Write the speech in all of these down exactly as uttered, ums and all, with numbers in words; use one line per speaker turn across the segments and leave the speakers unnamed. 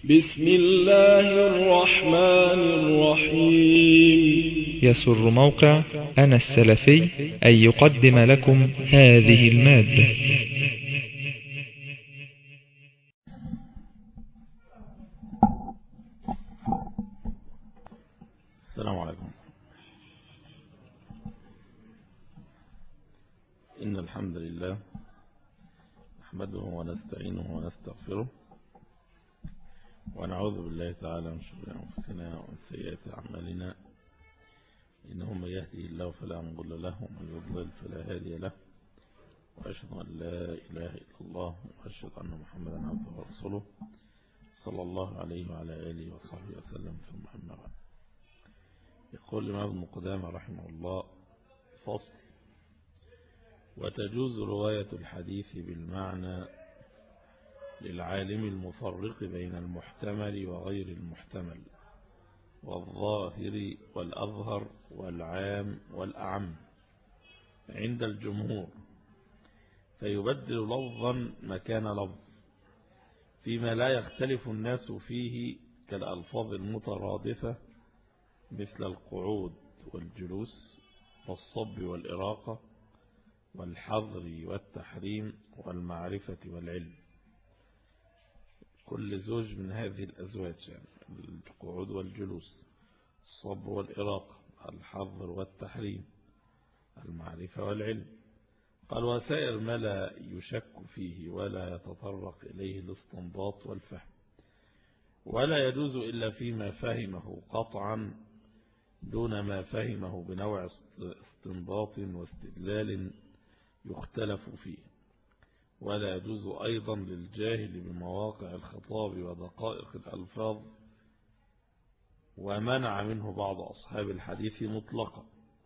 بسم الله الرحمن الرحيم.
يسر موقع أنا السلفي أن يقدم لكم هذه المادة.
السلام عليكم. إن الحمد لله نحمده ونستعينه ونستغفره ونعوذ بالله تعالى من شرور أنفسنا ومن سيئات أعمالنا، إنه من يهده الله فلا مضل له ومن يضلل فلا هادي له، وأشهد أن لا إله إلا الله وأشهد أن محمدا عبده ورسوله صلى الله عليه وعلى آله وصحبه وسلم. ثم أما بعد، يقول الإمام ابن قدامة رحمه الله: فصل: وتجوز رواية الحديث بالمعنى للعالم المفرق بين المحتمل وغير المحتمل والظاهر والأظهر والعام والأعم عند الجمهور، فيبدل لفظا مكان لفظ فيما لا يختلف الناس فيه كالألفاظ المترادفة مثل القعود والجلوس والصب والإراقة والحظر والتحريم والمعرفة والعلم. كل زوج من هذه الأزواج، يعني القعود والجلوس، الصب والإراقة، الحظر والتحريم، المعرفة والعلم. قال: وسائر ما لا يشك فيه ولا يتطرق إليه الاستنباط والفهم، ولا يجوز إلا فيما فهمه قطعا دون ما فهمه بنوع استنباط واستدلال يختلف فيه، ولا يجوز أيضا للجاهل بمواقع الخطاب ودقائق الألفاظ، ومنع منه بعض أصحاب الحديث مطلقا.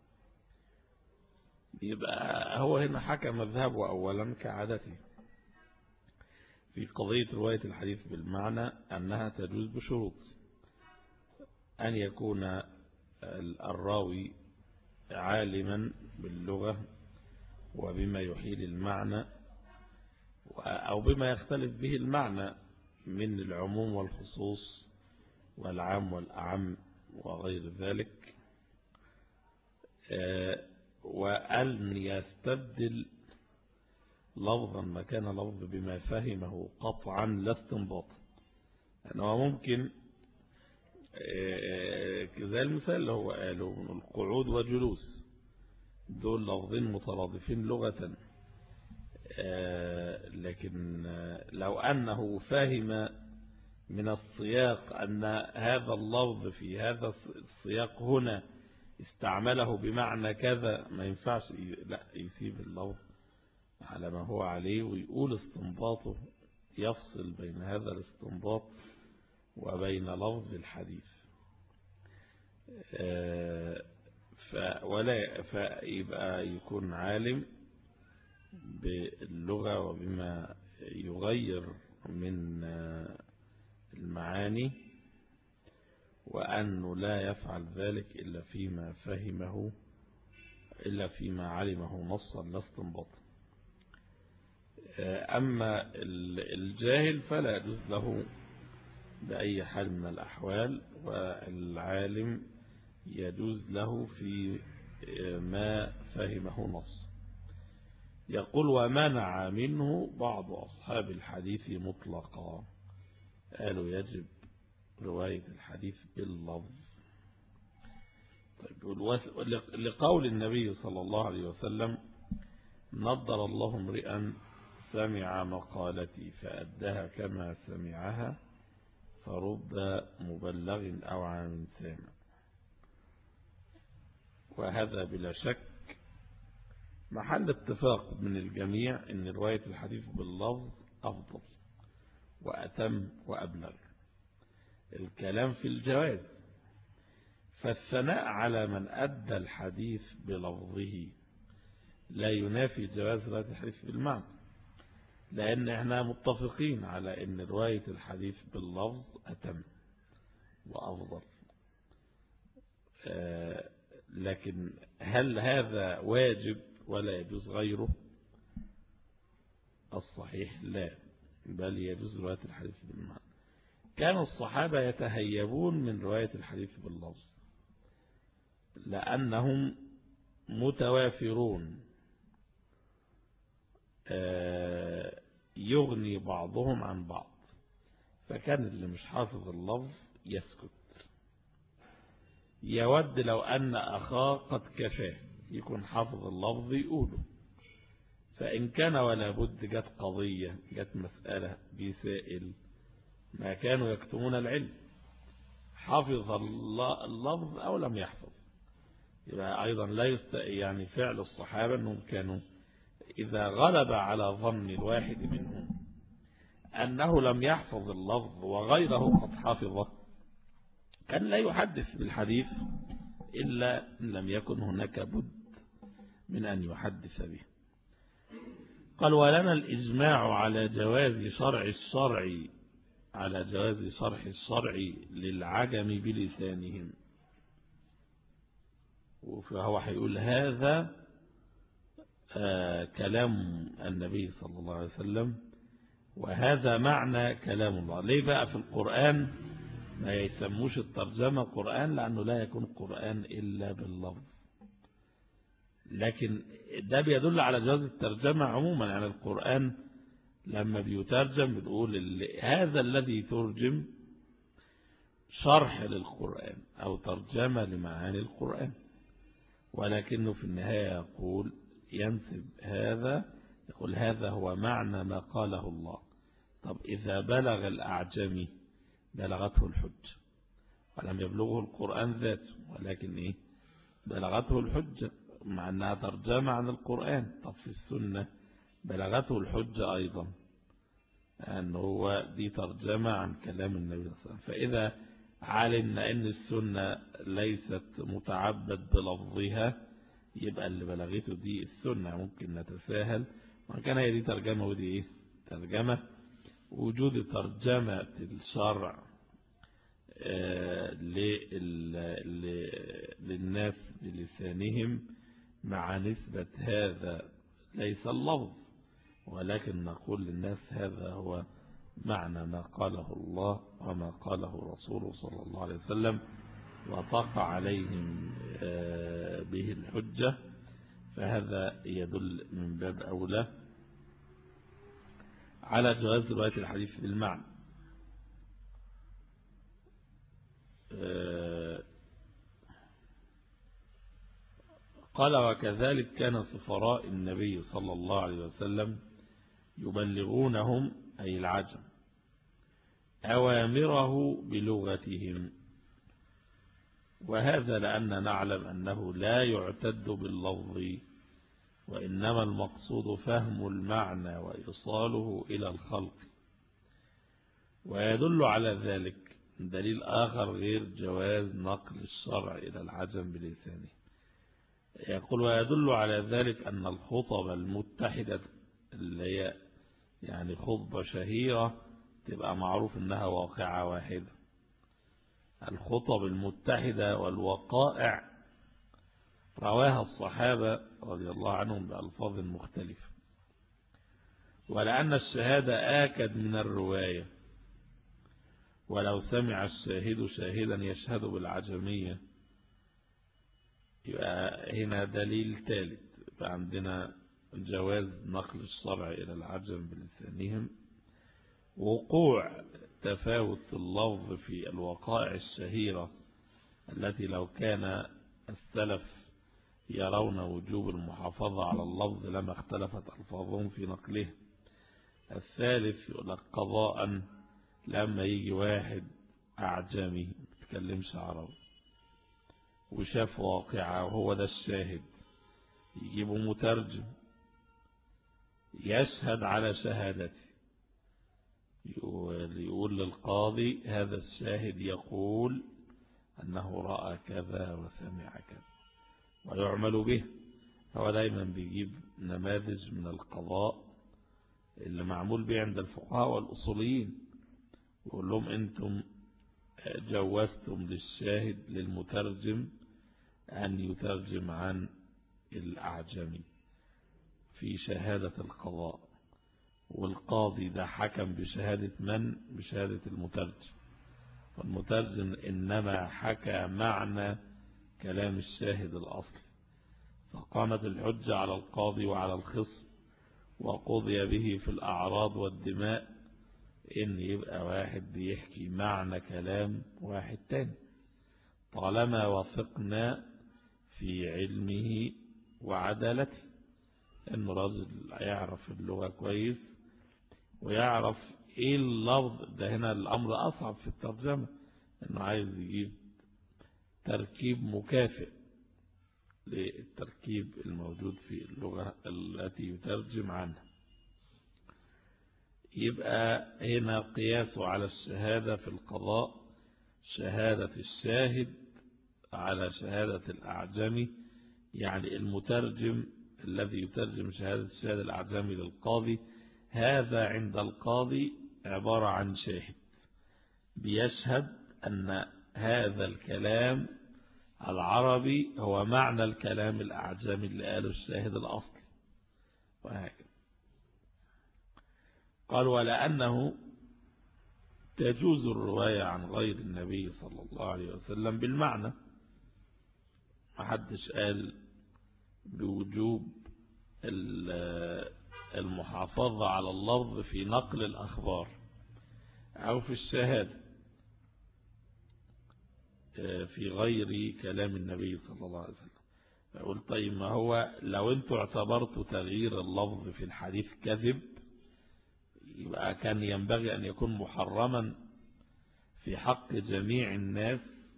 يبقى هو هنا حكى مذهبه أولا كعادته في قضية رواية الحديث بالمعنى أنها تجوز بشروط: أن يكون الراوي عالما باللغة وبما يحيل المعنى أو بما يختلف به المعنى من العموم والخصوص والعام والأعم وغير ذلك، وأن يستبدل لفظا مكان لفظ بما فهمه قطعا لا استنباطا. أنه ممكن كذا المثال اللي هو قاله من القعود والجلوس، دول لفظين مترادفين لغة، لكن لو أنه فهم من السياق أن هذا اللفظ في هذا السياق هنا استعمله بمعنى كذا، ما ينفعش لا يسيب اللفظ على ما هو عليه ويقول استنباطه، يفصل بين هذا الاستنباط وبين لفظ الحديث. ولا فيبقى يكون عالم باللغة وبما يغير من المعاني، وأنه لا يفعل ذلك إلا فيما فهمه إلا فيما علمه نصا لا استنباطا. أما الجاهل فلا يجوز له بأي حال من الأحوال، والعالم يجوز له في ما فهمه نص. يقول: ومنع منه بعض أصحاب الحديث مطلقا، قالوا يجب رواية الحديث باللفظ. طيب، لقول النبي صلى الله عليه وسلم: نضر الله امرئا سمع مقالتي فأدها كما سمعها فرب مبلغ أوعى من سامع. وهذا بلا شك محل اتفاق من الجميع أن رواية الحديث باللفظ أفضل وأتم وأبلغ. الكلام في الجواز، فالثناء على من أدى الحديث بلفظه لا ينافي جواز رواية الحديث بالمعنى، لأن احنا متفقين على أن رواية الحديث باللفظ أتم وأفضل. آه لكن هل هذا واجب ولا يجوز غيره؟ الصحيح لا، بل يجوز رواية الحديث بالمعنى. كان الصحابة يتهيبون من رواية الحديث باللفظ لأنهم متوافرون، يغني بعضهم عن بعض، فكان اللي مش حافظ اللفظ يسكت، يود لو أن أخاه قد كفاه يكون حافظ اللفظ يقوله. فإن كان ولا بد جت قضية جت مسألة بسائل ما كانوا يكتمون العلم، حفظ اللفظ أو لم يحفظ. يبقى أيضا لا يست... يعني فعل الصحابة أنهم كانوا إذا غلب على ظن الواحد منهم أنه لم يحفظ اللفظ وغيره قد حفظه كان لا يحدث بالحديث إلا إن لم يكن هناك بد من أن يحدث به. قال ولنا الإجماع على جواز شرع الشرع على جواز شرح الشرع للعجم بلسانهم. فهو هيقول هذا آه كلام النبي صلى الله عليه وسلم، وهذا معنى كلام الله. ليه بقى في القرآن ما يسموش الترجمة قرآن؟ لأنه لا يكون قرآن إلا باللفظ، لكن ده بيدل على جواز الترجمة عموما. يعني القرآن لما بيترجم بنقول هذا الذي ترجم شرح للقرآن أو ترجمة لمعاني القرآن، ولكنه في النهاية يقول ينسب هذا، يقول هذا هو معنى ما قاله الله. طب إذا بلغ الأعجمي بلغته الحجة ولم يبلغه القرآن ذاته، ولكن إيه بلغته الحجة مع أنها ترجمة عن القرآن. طب في السنة بلغته الحجة أيضا أنه هو دي ترجمة عن كلام النبي صلى الله عليه وسلم. فإذا علمنا أن السنة ليست متعبد بلفظها يبقى اللي بلغته دي السنة، ممكن نتساهل وإن كان هي دي ترجمة ودي إيه ترجمة. وجود ترجمة الشرع للناس بلسانهم مع نسبة هذا ليس اللفظ، ولكن نقول للناس هذا هو معنى ما قاله الله وما قاله رسوله صلى الله عليه وسلم، وطاق عليهم به الحجة. فهذا يدل من باب أولى على جواز رواية الحديث بالمعنى. قال وكذلك كان سفراء النبي صلى الله عليه وسلم يبلغونهم أي العجم أوامره بلغتهم، وهذا لأن نعلم أنه لا يعتد باللفظ، وإنما المقصود فهم المعنى وإيصاله إلى الخلق. ويدل على ذلك دليل آخر غير جواز نقل الشرع إلى العجم بلسانه. يقول ويدل على ذلك أن الخطب المتحدة اللي هي يعني خطبة شهيرة تبقى معروف أنها واقعة واحدة. الخطب المتحدة والوقائع رواها الصحابة رضي الله عنهم بألفاظ مختلفة، ولأن الشهادة آكد من الرواية، ولو سمع الشاهد شاهدا يشهد بالعجمية يبقى هنا دليل ثالث. فعندنا جواز نقل الشرع إلى العجم بلسانهم، وقوع تفاوت اللفظ في الوقائع الشهيرة التي لو كان السلف يرون وجوب المحافظة على اللفظ لما اختلفت ألفاظهم في نقله. الثالث يقول لك قضاء لما يجي واحد أعجمي ما يتكلمش عربي وشاف واقعة وهو ده الشاهد، يجيبوا مترجم يشهد على شهادته، يقول للقاضي هذا الشاهد يقول أنه رأى كذا وسمع كذا ويعمل به. هو دايما بيجيب نماذج من القضاء اللي معمول به عند الفقهاء والأصوليين، يقول لهم أنتم جوزتم للشاهد للمترجم أن يترجم عن الأعجمي في شهادة القضاء، والقاضي ده حكم بشهادة من؟ بشهادة المترجم. والمترجم إنما حكى معنى كلام الشاهد الأصلي، فقامت الحجة على القاضي وعلى الخصم وقضي به في الأعراض والدماء، إن يبقى واحد بيحكي معنى كلام واحد تاني طالما وثقنا في علمه وعدالته، إنه راجل يعرف اللغة كويس ويعرف إيه اللفظ ده. هنا الأمر أصعب في الترجمة، إنه عايز يجيب تركيب مكافئ للتركيب الموجود في اللغة التي يترجم عنها. يبقى هنا قياسه على الشهادة في القضاء شهادة الشاهد على شهادة الأعجمي، يعني المترجم الذي يترجم شهادة الشاهد الأعجمي للقاضي، هذا عند القاضي عبارة عن شاهد بيشهد أن هذا الكلام العربي هو معنى الكلام الأعجمي اللي قاله الشاهد الأصلي، وهكذا. قال ولأنه تجوز الرواية عن غير النبي صلى الله عليه وسلم بالمعنى، محدش قال بوجوب المحافظة على اللفظ في نقل الأخبار أو في الشهادة في غير كلام النبي صلى الله عليه وسلم. فقل طيب ما هو لو انتوا اعتبرتوا تغيير اللفظ في الحديث كذب، يبقى كان ينبغي أن يكون محرما في حق جميع الناس،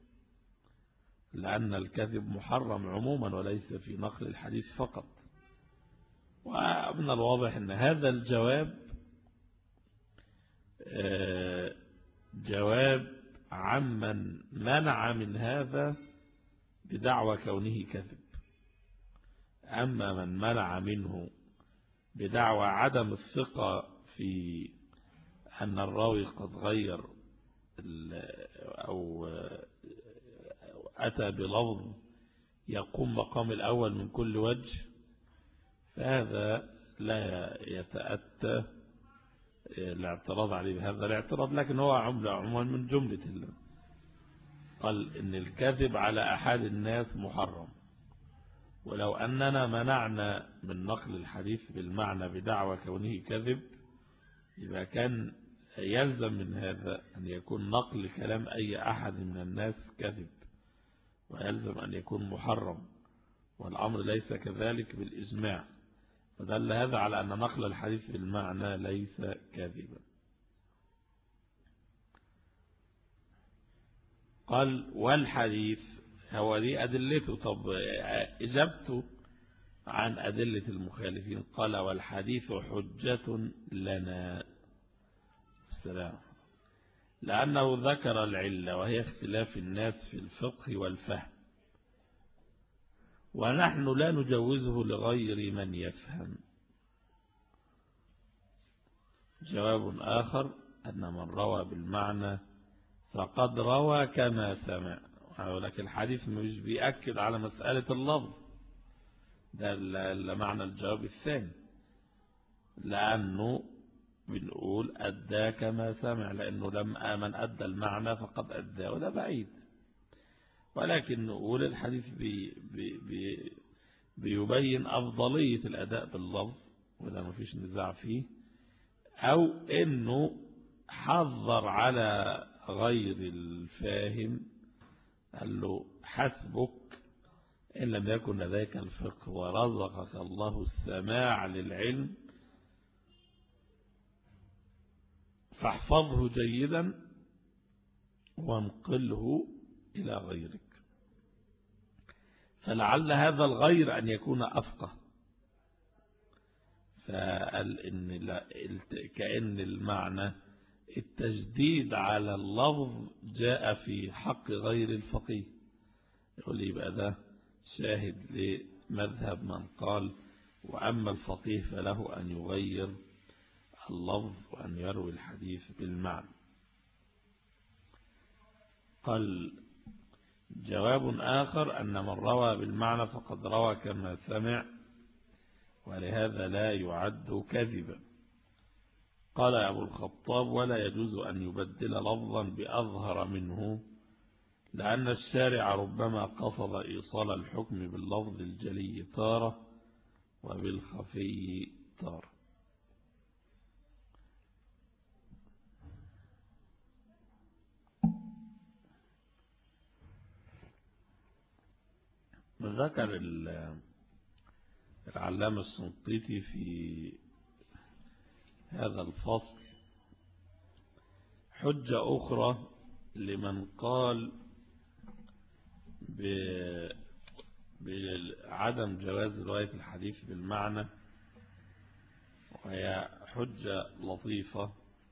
لأن الكذب محرم عموما وليس في نقل الحديث فقط. ومن الواضح أن هذا الجواب جواب عمن منع من هذا بدعوى كونه كذب. أما من منع منه بدعوى عدم الثقة في أن الراوي قد غير أو أتى بلفظ يقوم مقام الأول من كل وجه، فهذا لا يتأتى الاعتراض عليه بهذا الاعتراض، لكن هو عملة عموما من جملة الله. قال إن الكذب على أحد الناس محرم، ولو أننا منعنا من نقل الحديث بالمعنى بدعوى كونه كذب، يبقى كان يلزم من هذا أن يكون نقل كلام أي أحد من الناس كذب، ويلزم أن يكون محرم، والأمر ليس كذلك بالإجماع، فدل هذا على أن نقل الحديث بالمعنى ليس كاذبا. قال والحديث هو دي أدلته. طب إجابته عن أدلة المخالفين، قال والحديث حجة لنا السلام، لأنه ذكر العلة وهي اختلاف الناس في الفقه والفهم، ونحن لا نجوزه لغير من يفهم. جواب آخر أن من روى بالمعنى فقد روى كما سمع، ولكن الحديث مش بيأكد على مسألة اللفظ ده معنى الجواب الثاني، لأنه بنقول أدى كما سمع، لأنه لم آمن أدى المعنى فقد أدى، وده بعيد. ولكن نقول الحديث بي بي بي بيبين أفضلية الأداء باللفظ، وده ما فيش نزاع فيه، أو إنه حذر على غير الفاهم، قال له حسبك إن لم يكن لديك الفقه ورزقك الله السماع للعلم فاحفظه جيدا وانقله إلى غيرك، فلعل هذا الغير أن يكون أفقه. فقال إن كأن المعنى التجديد على اللفظ جاء في حق غير الفقيه، يقول لي يبقى ده شاهد لمذهب من قال وأما الفقيه فله أن يغير اللفظ وأن يروي الحديث بالمعنى. قال جواب آخر أن من روى بالمعنى فقد روى كما سمع، ولهذا لا يعد كذبا. قال أبو الخطاب: ولا يجوز أن يبدل لفظا بأظهر منه، لأن الشارع ربما قصد إيصال الحكم باللفظ الجلي تارة وبالخفي تارة. ذكر العلامة الشنقيطي في هذا الفصل حجة أخرى لمن قال بعدم جواز رواية الحديث بالمعنى، وهي حجة لطيفة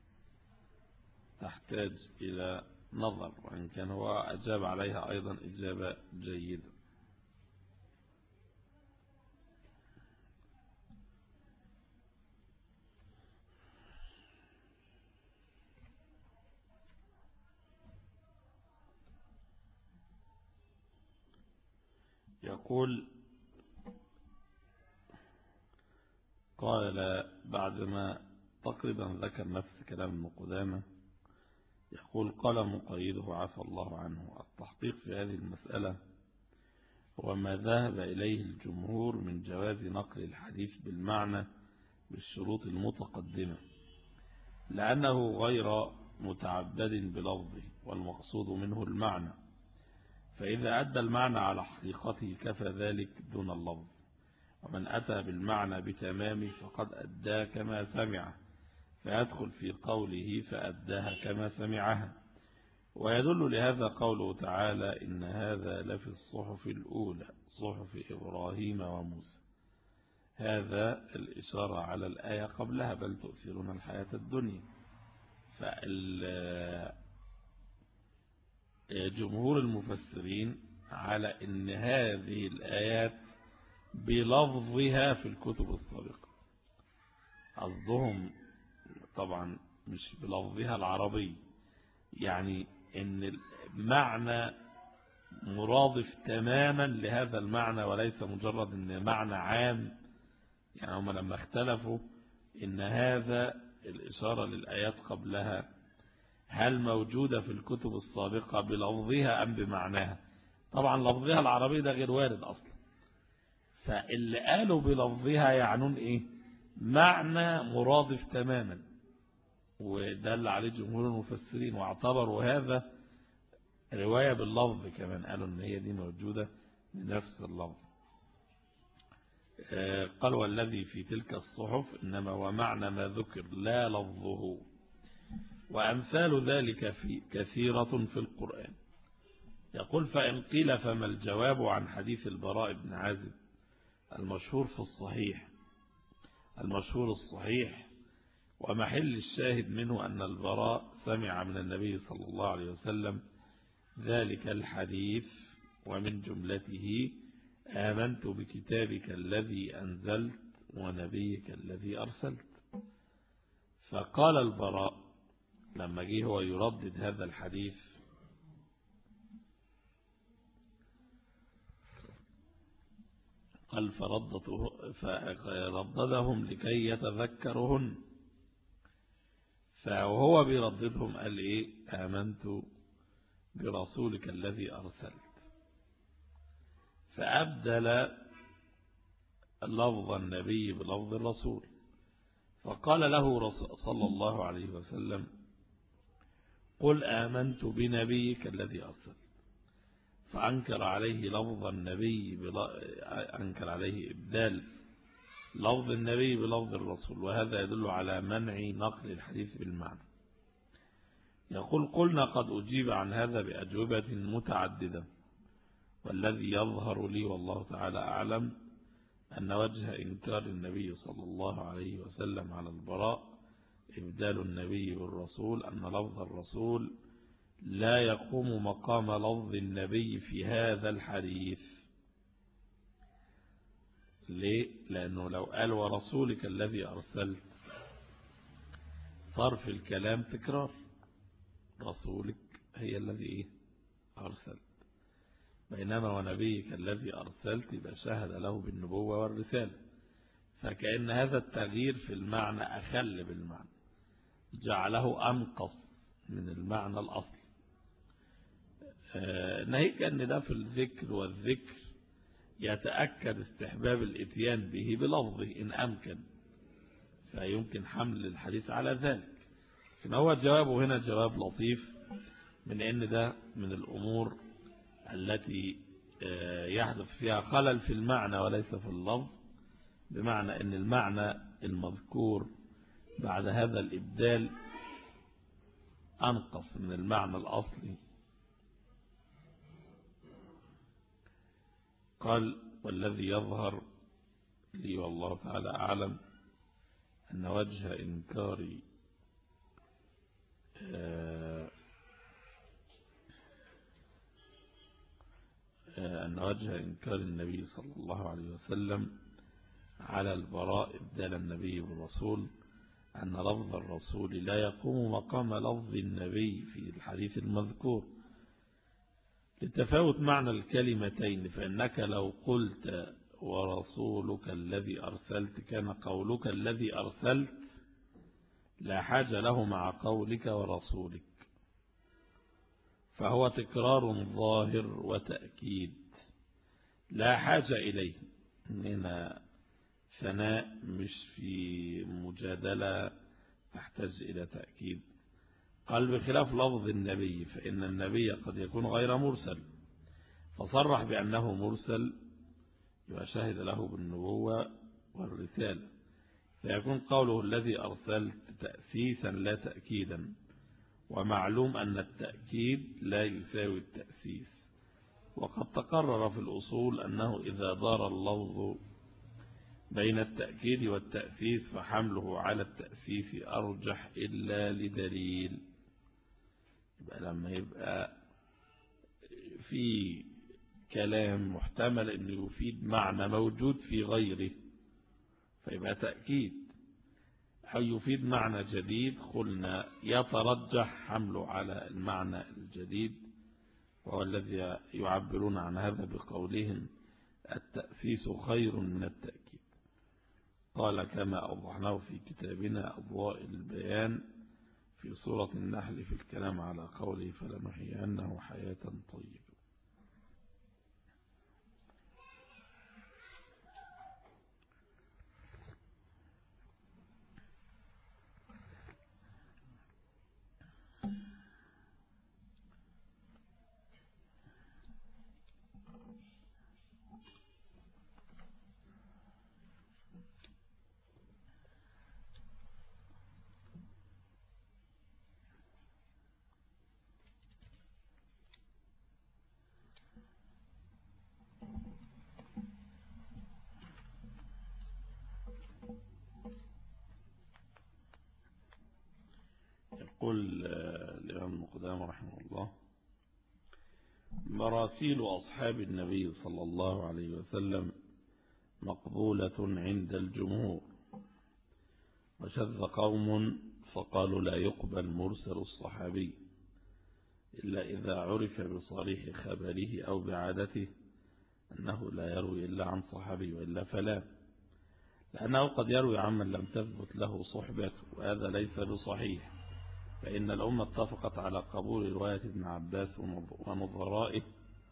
تحتاج إلى نظر، وإن كان هو أجاب عليها أيضا إجابة جيدة. يقول: قال بعدما تقريبا ذكر نفس كلام ابن قدامة، يقول: قال مقيده عفى الله عنه: التحقيق في هذه المسألة هو ما ذهب إليه الجمهور من جواز نقل الحديث بالمعنى بالشروط المتقدمة، لأنه غير متعبد بلفظه والمقصود منه المعنى، فإذا أدى المعنى على حقيقته كفى ذلك دون اللفظ، ومن أتى بالمعنى بتمامه فقد أدى كما سمع، فيدخل في قوله فأداها كما سمعها. ويدل لهذا قوله تعالى: إن هذا لفي الصحف الأولى صحف إبراهيم وموسى. هذا الإشارة على الآية قبلها: بل تؤثرون الحياة الدنيا. فجمهور المفسرين على إن هذه الآيات بلفظها في الكتب السابقة، قصدهم طبعا مش بلفظها العربي، يعني ان المعنى مرادف تماما لهذا المعنى، وليس مجرد ان معنى عام. يعني هم لما اختلفوا ان هذا الإشارة للآيات قبلها هل موجودة في الكتب السابقة بلفظها أم بمعناها؟ طبعا لفظها العربي ده غير وارد أصلا، فاللي قالوا بلفظها يعنون إيه؟ معنى مرادف تماما، ودل عليه جمهور المفسرين، واعتبروا هذا رواية باللفظ كمان، قالوا ان هي دي موجودة بنفس اللفظ. قال: والذي في تلك الصحف إنما هو معنى ما ذكر لا لفظه. وأمثال ذلك في كثيرة في القرآن. يقول: فإن قيل فما الجواب عن حديث البراء بن عازب المشهور في الصحيح المشهور الصحيح ومحل الشاهد منه أن البراء سمع من النبي صلى الله عليه وسلم ذلك الحديث، ومن جملته: آمنت بكتابك الذي أنزلت ونبيك الذي أرسلت. فقال البراء لما جه هو يردد هذا الحديث: قال فرددهم لكي يتذكرهن، فهو بيرددهم قال إيه؟ آمنت برسولك الذي أرسلت، فأبدل لفظ النبي بلفظ الرسول. فقال له صلى الله عليه وسلم: قل آمنت بنبيك الذي أرسلت. فأنكر عليه لفظ النبي أنكر عليه إبدال لفظ النبي بلفظ الرسول، وهذا يدل على منع نقل الحديث بالمعنى. يقول: قلنا قد أجيب عن هذا بأجوبة متعددة، والذي يظهر لي والله تعالى أعلم أن وجه إنكار النبي صلى الله عليه وسلم على البراء إبدال النبي بالرسول أن لفظ الرسول لا يقوم مقام لفظ النبي في هذا الحديث. ليه؟ لأنه لو قال ورسولك الذي أرسلت صار في الكلام تكرار، رسولك هي الذي إيه؟ أرسلت، بينما ونبيك الذي أرسلت يبقى شهد له بالنبوة والرسالة، فكأن هذا التغيير في المعنى أخل بالمعنى. جعله أنقص من المعنى الأصلي، ناهيك أن ده في الذكر، والذكر يتأكد استحباب الاتيان به بلفظه إن أمكن، فيمكن حمل الحديث على ذلك. لكن هو جوابه هنا جواب لطيف، من أن ده من الأمور التي يحدث فيها خلل في المعنى وليس في اللفظ، بمعنى أن المعنى المذكور بعد هذا الإبدال أنقص من المعنى الأصلي. قال: والذي يظهر لي والله تعالى أعلم أن وجه إنكار أن وجه إنكار النبي صلى الله عليه وسلم على البراء إبدال النبي بالرسول أن لفظ الرسول لا يقوم مقام لفظ النبي في الحديث المذكور لتفاوت معنى الكلمتين، فإنك لو قلت ورسولك الذي أرسلت كان قولك الذي أرسلت لا حاجة له مع قولك ورسولك، فهو تكرار ظاهر وتأكيد لا حاجة إليه، إننا ثناء مش في مجادلة تحتاج إلى تأكيد. قال: بخلاف لفظ النبي فإن النبي قد يكون غير مرسل، فصرح بأنه مرسل وشهد له بالنبوة والرسالة، فيكون قوله الذي أرسلت تأسيسا لا تأكيدا، ومعلوم أن التأكيد لا يساوي التأسيس، وقد تقرر في الأصول أنه إذا دار اللفظ بين التأكيد والتأسيس فحمله على التأسيس أرجح إلا لدليل. يبقى لما يبقى في كلام محتمل أنه يفيد معنى موجود في غيره فيبقى تأكيد، أو يفيد معنى جديد قلنا يترجح حمله على المعنى الجديد، وهو الذي يعبرون عن هذا بقولهم التأسيس خير من التأكيد. قال: كما أوضحناه في كتابنا أضواء البيان في سورة النحل في الكلام على قوله فلنحيينه حياة طيبة. يقول الإمام ابن قدامة رحمه الله: مراسيل أصحاب النبي صلى الله عليه وسلم مقبولة عند الجمهور، وشذ قوم فقالوا لا يقبل مرسل الصحابي إلا إذا عرف بصريح خبره أو بعادته أنه لا يروي إلا عن صحابي، وإلا فلا، لأنه قد يروي عمن لم تثبت له صحبته، وهذا ليس بصحيح، فإن الأمة اتفقت على قبول رواية ابن عباس ونظرائه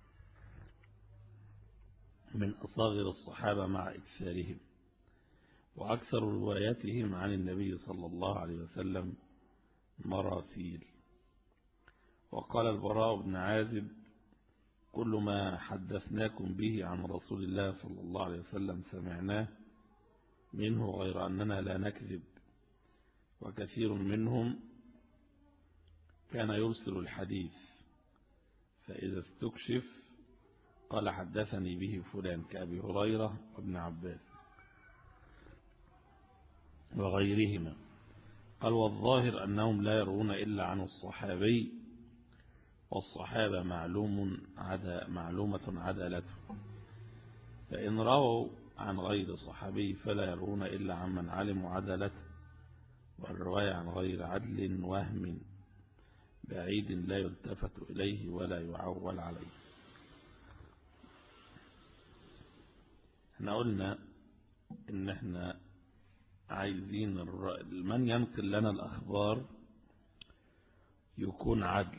من أصاغر الصحابة مع إكثارهم، وأكثر رواياتهم عن النبي صلى الله عليه وسلم مراسيل. وقال البراء بن عازب: كل ما حدثناكم به عن رسول الله صلى الله عليه وسلم سمعناه منه، غير أننا لا نكذب، وكثير منهم كان يرسل الحديث فإذا استكشف قال حدثني به فلان، كأبي هريرة وابن عباس وغيرهما. قال: والظاهر أنهم لا يرون إلا عن الصحابي، والصحابة معلوم عدا معلومة عدالته، فإن رووا عن غير صحابي فلا يرون إلا عمن علموا عدالته، والرواية عن غير عدل وهم بعيد لا يلتفت إليه ولا يعول عليه. احنا قلنا إن احنا عايزين من ينقل لنا الأخبار يكون عدل،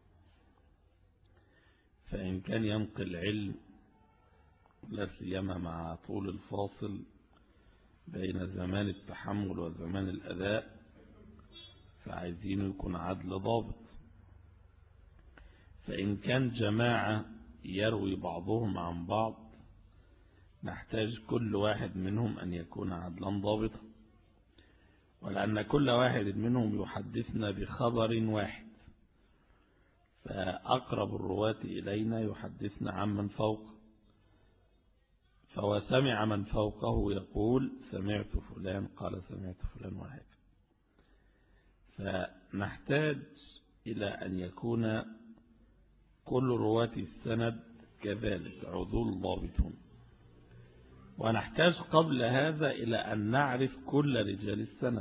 فإن كان ينقل علم لا سيما مع طول الفاصل بين زمان التحمل وزمان الأداء فعايزين يكون عدل ضابط. فإن كان جماعة يروي بعضهم عن بعض نحتاج كل واحد منهم أن يكون عدلا ضابطا، ولأن كل واحد منهم يحدثنا بخبر واحد، فأقرب الرواة إلينا يحدثنا عن من فوق، فهو سمع من فوقه يقول سمعت فلان قال سمعت فلان وهكذا. فنحتاج إلى أن يكون كل رواة السند كذلك عدول ضابطون، ونحتاج قبل هذا إلى أن نعرف كل رجال السند،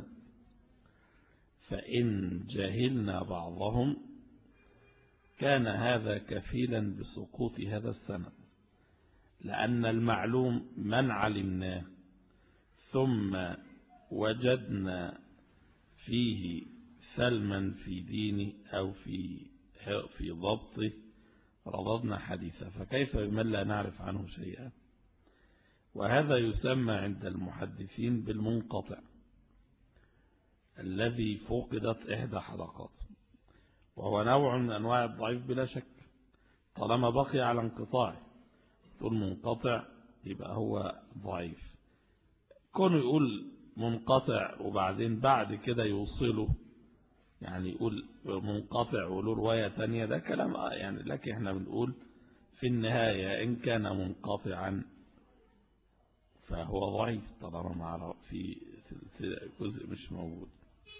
فإن جهلنا بعضهم كان هذا كفيلا بسقوط هذا السند، لأن المعلوم من علمناه ثم وجدنا فيه سلما في دينه أو في في ضبطه رضضنا حديثا، فكيف بمن لا نعرف عنه شيئا؟ وهذا يسمى عند المحدثين بالمنقطع الذي فقدت إحدى حلقاته، وهو نوع من أنواع الضعيف بلا شك طالما بقي على انقطاعه. تقول منقطع يبقى هو ضعيف، كونه يقول منقطع وبعدين بعد كده يوصله، يعني يقول منقطع وله رواية تانية، ده كلام يعني، لكن احنا بنقول في النهاية إن كان منقطعا فهو ضعيف طالما مع في جزء مش موجود.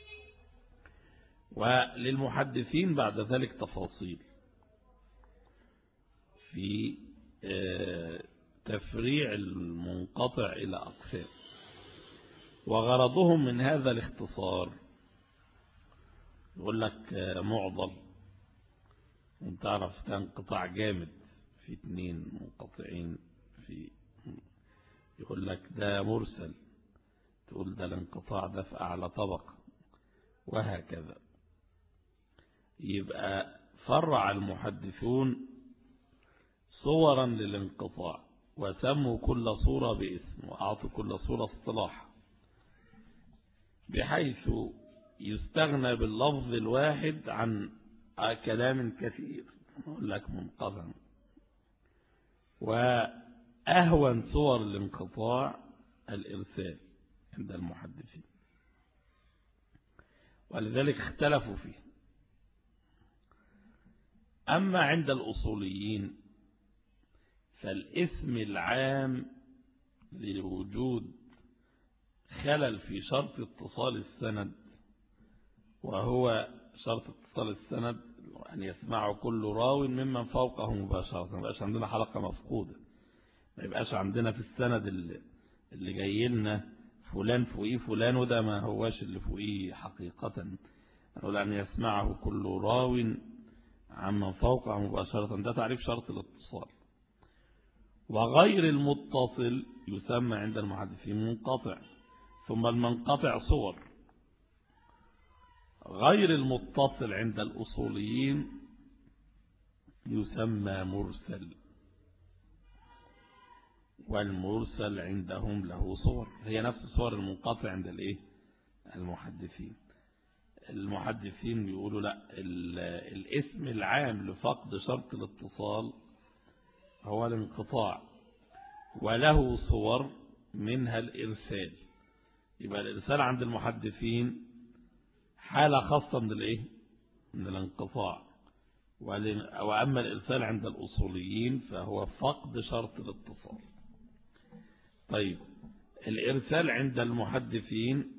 وللمحدثين بعد ذلك تفاصيل في تفريع المنقطع إلى أقسام، وغرضهم من هذا الاختصار. يقول لك معضل وانت تعرف تنقطع جامد في اثنين منقطعين، في يقول لك ده مرسل، تقول ده الانقطاع ده في أعلى طبقة، وهكذا. يبقى فرع المحدثون صورا للانقطاع، وسموا كل صورة باسم، وأعطوا كل صورة اصطلاح، بحيث يستغنى باللفظ الواحد عن كلام كثير. يقول لك منقطع. وأهون صور الانقطاع الإرسال عند المحدثين، ولذلك اختلفوا فيه. أما عند الأصوليين فالاسم العام لوجود خلل في شرط اتصال السند، وهو شرط اتصال السند أن يسمعه كل راو ممن فوقه مباشرة، ما يبقاش عندنا حلقة مفقودة، ما يبقاش عندنا في السند اللي, اللي جاي لنا فلان فوقيه فلان وده ما هواش اللي فوقيه حقيقة. نقول أن يسمعه كل راو عمن فوقه مباشرة، ده تعريف شرط الاتصال. وغير المتصل يسمى عند المحدثين منقطع، ثم المنقطع صور. غير المتصل عند الأصوليين يسمى مرسل، والمرسل عندهم له صور، هي نفس صور المنقطع عند الايه المحدثين. المحدثين بيقولوا لا، الاسم العام لفقد شرط الاتصال هو الانقطاع، وله صور منها الإرسال. يبقى الإرسال عند المحدثين حالة خاصة من الايه من الانقطاع، وأما الإرسال عند الأصوليين فهو فقد شرط الاتصال. طيب، الإرسال عند المحدثين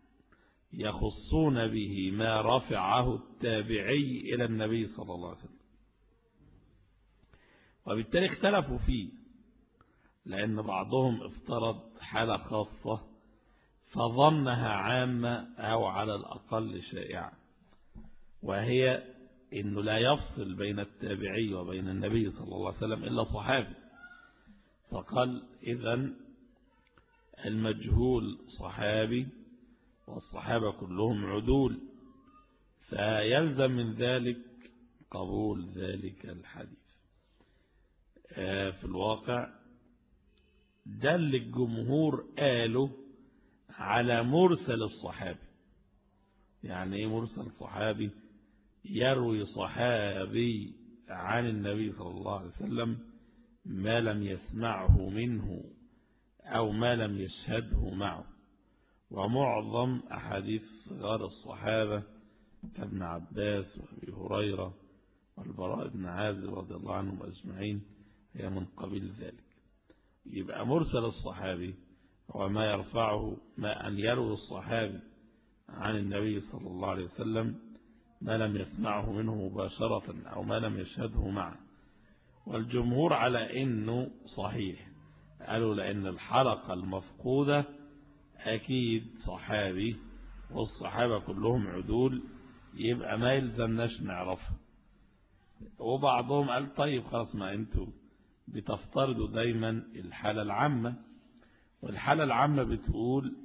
يخصون به ما رفعه التابعي إلى النبي صلى الله عليه وسلم، وبالتالي اختلفوا فيه، لأن بعضهم افترض حالة خاصة فظنها عامة أو على الأقل شائعة، وهي إنه لا يفصل بين التابعي وبين النبي صلى الله عليه وسلم إلا صحابي، فقال إذن المجهول صحابي والصحابة كلهم عدول، فيلزم من ذلك قبول ذلك الحديث. في الواقع دل الجمهور قالوا على مرسل الصحابي. يعني ايه مرسل صحابي؟ يروي صحابي عن النبي صلى الله عليه وسلم ما لم يسمعه منه أو ما لم يشهده معه. ومعظم أحاديث صغار الصحابة كابن عباس وأبي هريرة والبراء بن عازب رضي الله عنهم أجمعين هي من قبيل ذلك. يبقى مرسل الصحابي هو ما يرفعه، ما أن يروي الصحابي عن النبي صلى الله عليه وسلم ما لم يسمعه منه مباشرة أو ما لم يشهده معه. والجمهور على إنه صحيح، قالوا لأن الحلقة المفقودة أكيد صحابي والصحابة كلهم عدول، يبقى ما يلزمناش نعرفها. وبعضهم قال طيب خلاص، ما أنتوا بتفترضوا دايما الحالة العامة، والحالة العامة بتقول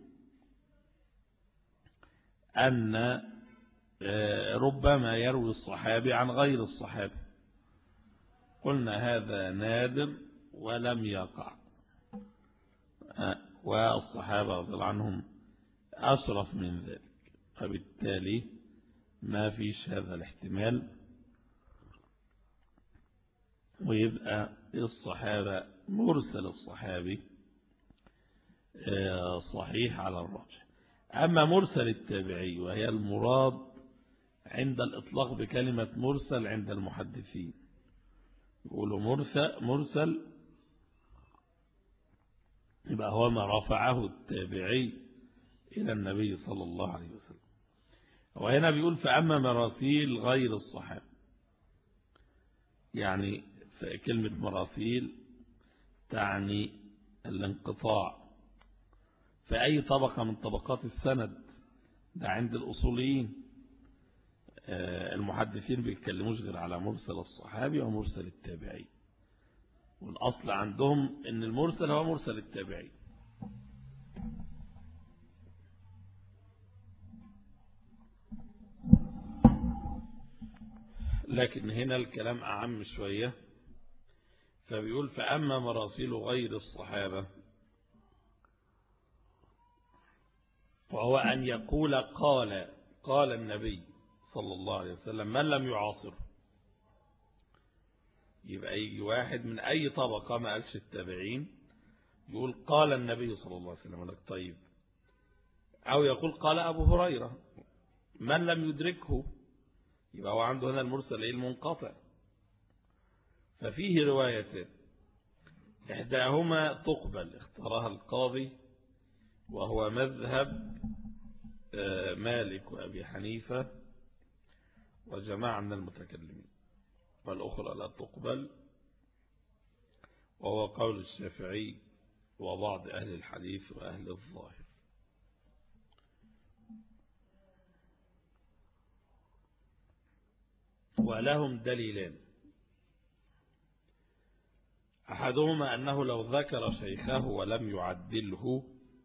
أن ربما يروي الصحابي عن غير الصحابي. قلنا هذا نادر ولم يقع، والصحابة رضي الله عنهم أشرف من ذلك، فبالتالي ما فيش هذا الاحتمال، ويبقى الصحابة مرسل الصحابي صحيح على الراجح. أما مرسل التابعي وهي المراد عند الإطلاق بكلمة مرسل عند المحدثين، يقولوا مرسل, مرسل يبقى هو ما رفعه التابعي إلى النبي صلى الله عليه وسلم. وهنا بيقول فأما مراسيل غير الصحابة، يعني كلمة مراسيل تعني الانقطاع في أي طبقة من طبقات السند. ده عند الأصوليين، المحدثين بيتكلموش غير على مرسل الصحابي ومرسل التابعي، والأصل عندهم ان المرسل هو مرسل التابعي. لكن هنا الكلام أعم شوية، فبيقول فأما مراسيل غير الصحابة وهو أن يقول قال قال النبي صلى الله عليه وسلم من لم يعاصر. يبقى يجي واحد من أي طبقة ما قالش التابعين يقول قال النبي صلى الله عليه وسلم، لك طيب. أو يقول قال أبو هريرة من لم يدركه، يبقى هو عنده هنا المرسل المنقطع. ففيه روايتين، إحداهما تقبل اختارها القاضي وهو مذهب مالك وأبي حنيفة وجماعة من المتكلمين، والأخرى لا تقبل وهو قول الشافعي وبعض أهل الحديث وأهل الظاهر. ولهم دليلان، أحدهما أنه لو ذكر شيخه ولم يعدله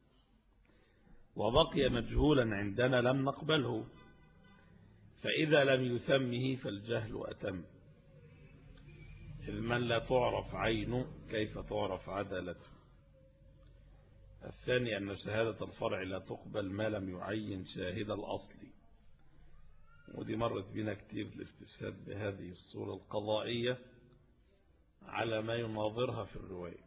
وبقي مجهولا عندنا لم نقبله، فإذا لم يسمه فالجهل أتم. من لا تعرف عينه كيف تعرف عدالته. الثاني أن شهادة الفرع لا تقبل ما لم يعين شاهد الأصل، ودي مرت بنا كتير الاستشهاد بهذه الصورة القضائية على ما يناظرها في الرواية.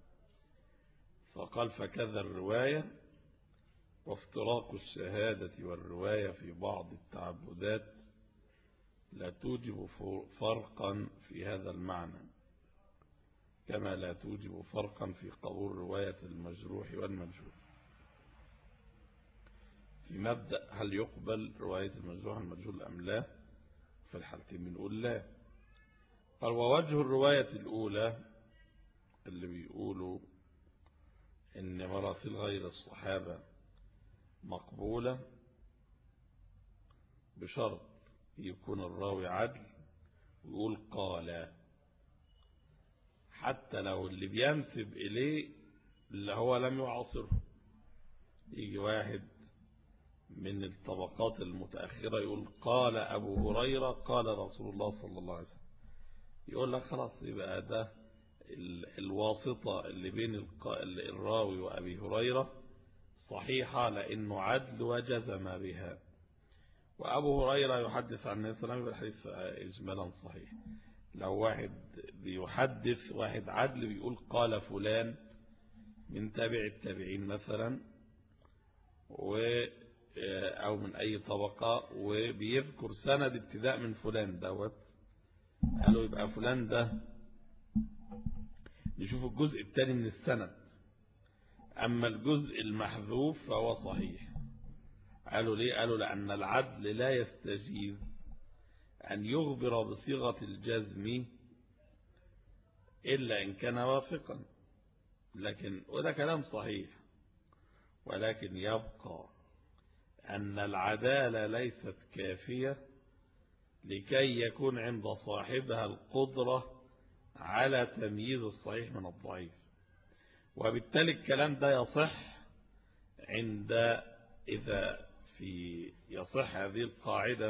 فقال فكذا الرواية وافتراق الشهادة والرواية في بعض التعبدات لا توجب فرقا في هذا المعنى، كما لا توجب فرقا في قبول رواية المجروح والمجهول. في مبدأ هل يقبل رواية المجروح والمجهول أم لا، في الحالتين بنقول لا. قال ووجه الرواية الأولى اللي بيقولوا إن مراسيل غير الصحابة مقبولة بشرط يكون الراوي عدل ويقول قال، حتى لو اللي بينسب إليه اللي هو لم يعاصره. يجي واحد من الطبقات المتأخرة يقول قال أبو هريرة قال رسول الله صلى الله عليه وسلم، يقول لك خلاص يبقى ده الواسطة اللي بين الراوي وأبي هريرة صحيحة لأنه عدل وجزم بها. وأبو هريرة يحدث عن النبي صلى الله عليه وسلم بالحديث إجمالا صحيح. لو واحد بيحدث واحد عدل بيقول قال فلان من تابع التابعين مثلا و أو من أي طبقة وبيذكر سند ابتداء من فلان دوت، قالوا يبقى فلان ده نشوف الجزء الثاني من السند، أما الجزء المحذوف فهو صحيح. قالوا ليه؟ قالوا لأن العدل لا يستجيز أن يخبر بصيغة الجزم إلا إن كان واثقا، لكن وده كلام صحيح، ولكن يبقى أن العدالة ليست كافية لكي يكون عند صاحبها القدرة على تمييز الصحيح من الضعيف. وبالتالي الكلام ده يصح عند إذا في يصح هذه القاعدة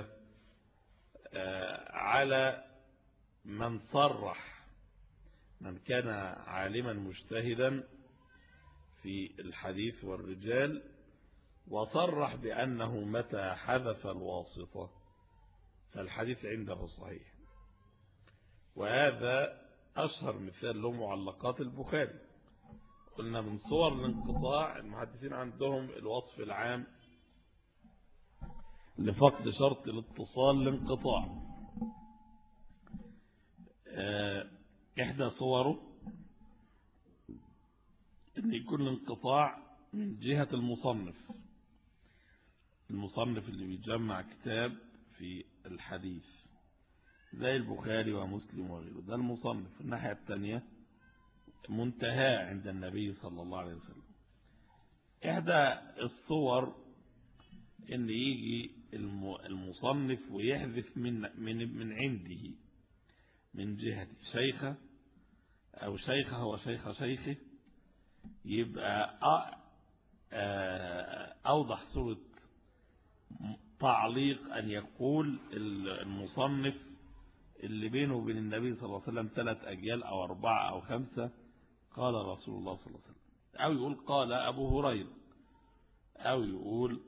على من صرح، من كان عالما مجتهدا في الحديث والرجال وصرح بأنه متى حذف الواسطة فالحديث عنده صحيح. وهذا أشهر مثال له معلقات البخاري. قلنا من صور الانقطاع المحدثين عندهم الوصف العام لفقد شرط الاتصال لانقطاع. إحدى صوره أن يكون الانقطاع من جهة المصنف المصنف اللي بيجمع كتاب في الحديث زي البخاري ومسلم وغيره، ده المصنف. الناحية الثانية منتهى عند النبي صلى الله عليه وسلم. إحدى الصور ان يجي المصنف ويحذف من من من عنده من جهة شيخه او شيخه وشيخ شيخه، يبقى اوضح صورة تعليق ان يقول المصنف اللي بينه وبين النبي صلى الله عليه وسلم ثلاث اجيال او اربعة او خمسة قال رسول الله صلى الله عليه وسلم، او يقول قال ابو هريرة، او يقول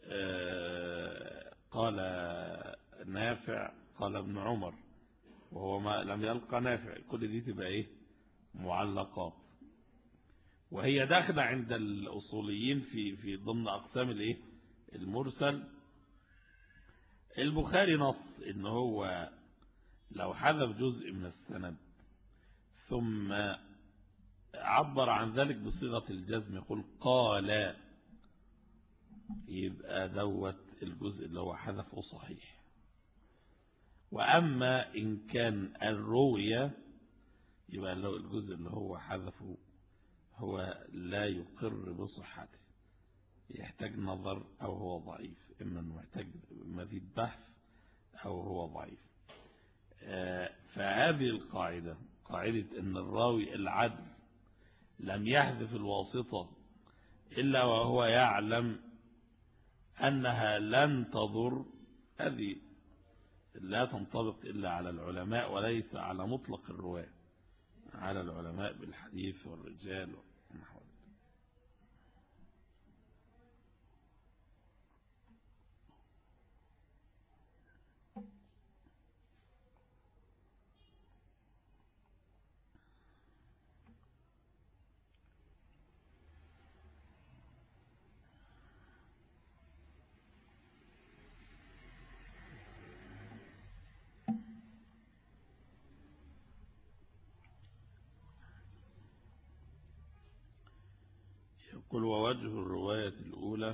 قال نافع قال ابن عمر وهو ما لم يلقى نافع. كل دي تبقى ايه؟ معلقات. وهي داخله عند الاصوليين في في ضمن اقسام الايه؟ المرسل. البخاري نص ان هو لو حذف جزء من السند ثم عبر عن ذلك بصيغه الجزم يقول قال، يبقى دوت الجزء اللي هو حذفه صحيح. وأما إن كان الرؤية يبقى الجزء اللي هو حذفه هو لا يقر بصحته، يحتاج نظر أو هو ضعيف، إما أنه محتاج مزيد بحث أو هو ضعيف. فهذه القاعدة، قاعدة أن الراوي العدل لم يحذف الواسطة إلا وهو يعلم أنها لن تضر، هذه لا تنطبق إلا على العلماء وليس على مطلق الرواة، على العلماء بالحديث والرجال ونحو ذلك. يقول ووجه الرواية الأولى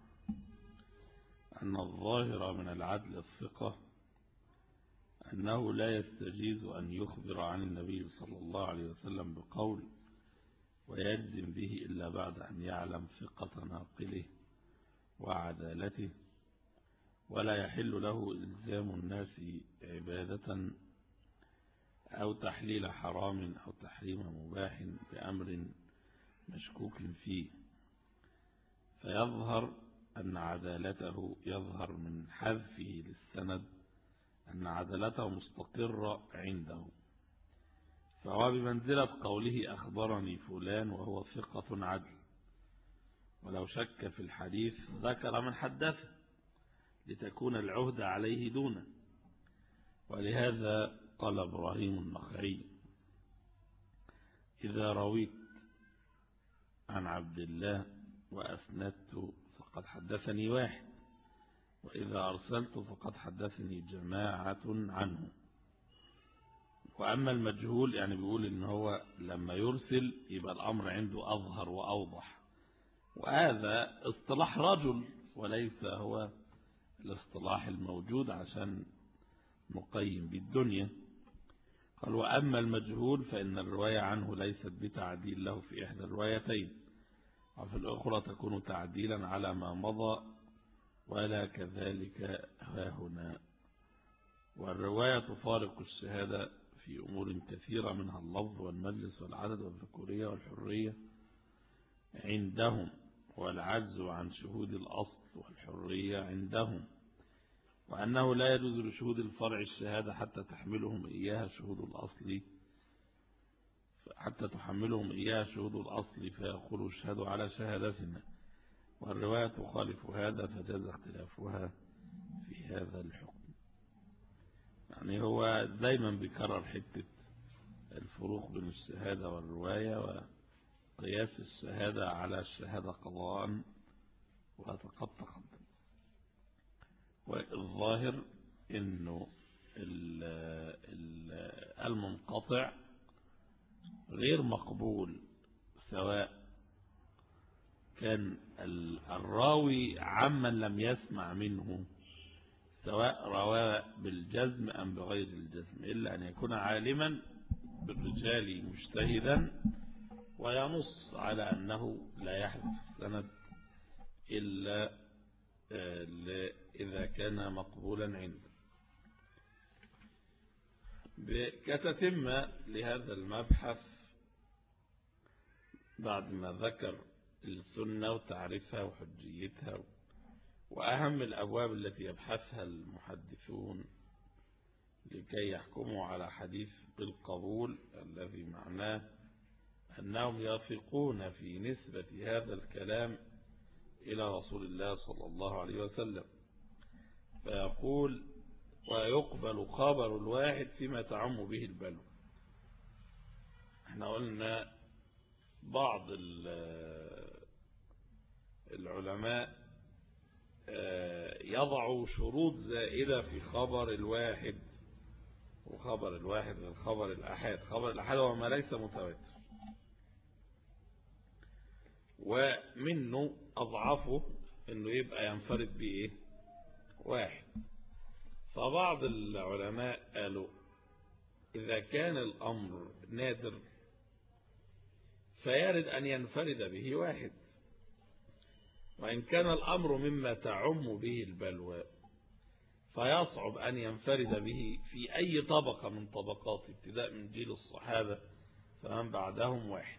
أن الظاهر من العدل الثقة أنه لا يستجيز أن يخبر عن النبي صلى الله عليه وسلم بقول ويجزم به إلا بعد أن يعلم ثقة ناقله وعدالته، ولا يحل له إلزام الناس عبادة أو تحليل حرام أو تحريم مباح بأمر مشكوك فيه، فيظهر أن عدالته يظهر من حذفه للسند أن عدالته مستقرة عنده، فهو بمنزلة قوله أخبرني فلان وهو ثقة عدل، ولو شك في الحديث ذكر من حدثه لتكون العهد عليه دونه. ولهذا قال إبراهيم النخعي: إذا رويت عن عبد الله وأسندت فقد حدثني واحد، وإذا أرسلت فقد حدثني جماعة عنه. وأما المجهول يعني بيقول إن هو لما يرسل يبقى الأمر عنده أظهر وأوضح، وهذا اصطلاح رجل وليس هو الاصطلاح الموجود عشان نقيم بالدنيا. قال: وأما المجهول فإن الرواية عنه ليست بتعديل له في إحدى الروايتين، وفي الأخرى تكون تعديلا على ما مضى، ولا كذلك ها هنا. والرواية تفارق الشهادة في أمور كثيرة، منها اللفظ والمجلس والعدد والذكورية والحرية عندهم، والعجز عن شهود الأصل والحرية عندهم، وأنه لا يجوز لشهود الفرع الشهادة حتى تحملهم إياها شهود الأصل حتى تحملهم إياها شهود الأصل فيقولوا اشهدوا على شهادتنا. والرواية تخالف هذا فجاز اختلافها في هذا الحكم. يعني هو دايما بيكرر حتة الفروق بين الشهادة والرواية وقياس الشهادة على الشهادة قضاء، وقد تقدم. والظاهر انه المنقطع غير مقبول، سواء كان الراوي عمن لم يسمع منه، سواء روى بالجزم أم بغير الجزم، إلا أن يكون عالما بالرجال مجتهدا وينص على أنه لا يحدث السند إلا إذا كان مقبولا عنده. كتتمة لهذا المبحث بعد ما ذكر السنة وتعريفها وحجيتها وأهم الأبواب التي يبحثها المحدثون لكي يحكموا على حديث بالقبول، الذي معناه أنهم يثقون في نسبة هذا الكلام إلى رسول الله صلى الله عليه وسلم، فيقول: ويقبل خبر الواحد فيما تعم به البلوى. احنا قلنا بعض العلماء يضعوا شروط زائدة في خبر الواحد، وخبر الواحد من خبر الأحاد. خبر الأحاد هو ما ليس متواتر، ومنه أضعفه أنه يبقى ينفرد بإيه؟ واحد. فبعض العلماء قالوا: إذا كان الأمر نادر فيرد أن ينفرد به واحد، وإن كان الأمر مما تعم به البلوى فيصعب أن ينفرد به في أي طبقة من طبقات ابتداء من جيل الصحابة فمن بعدهم واحد.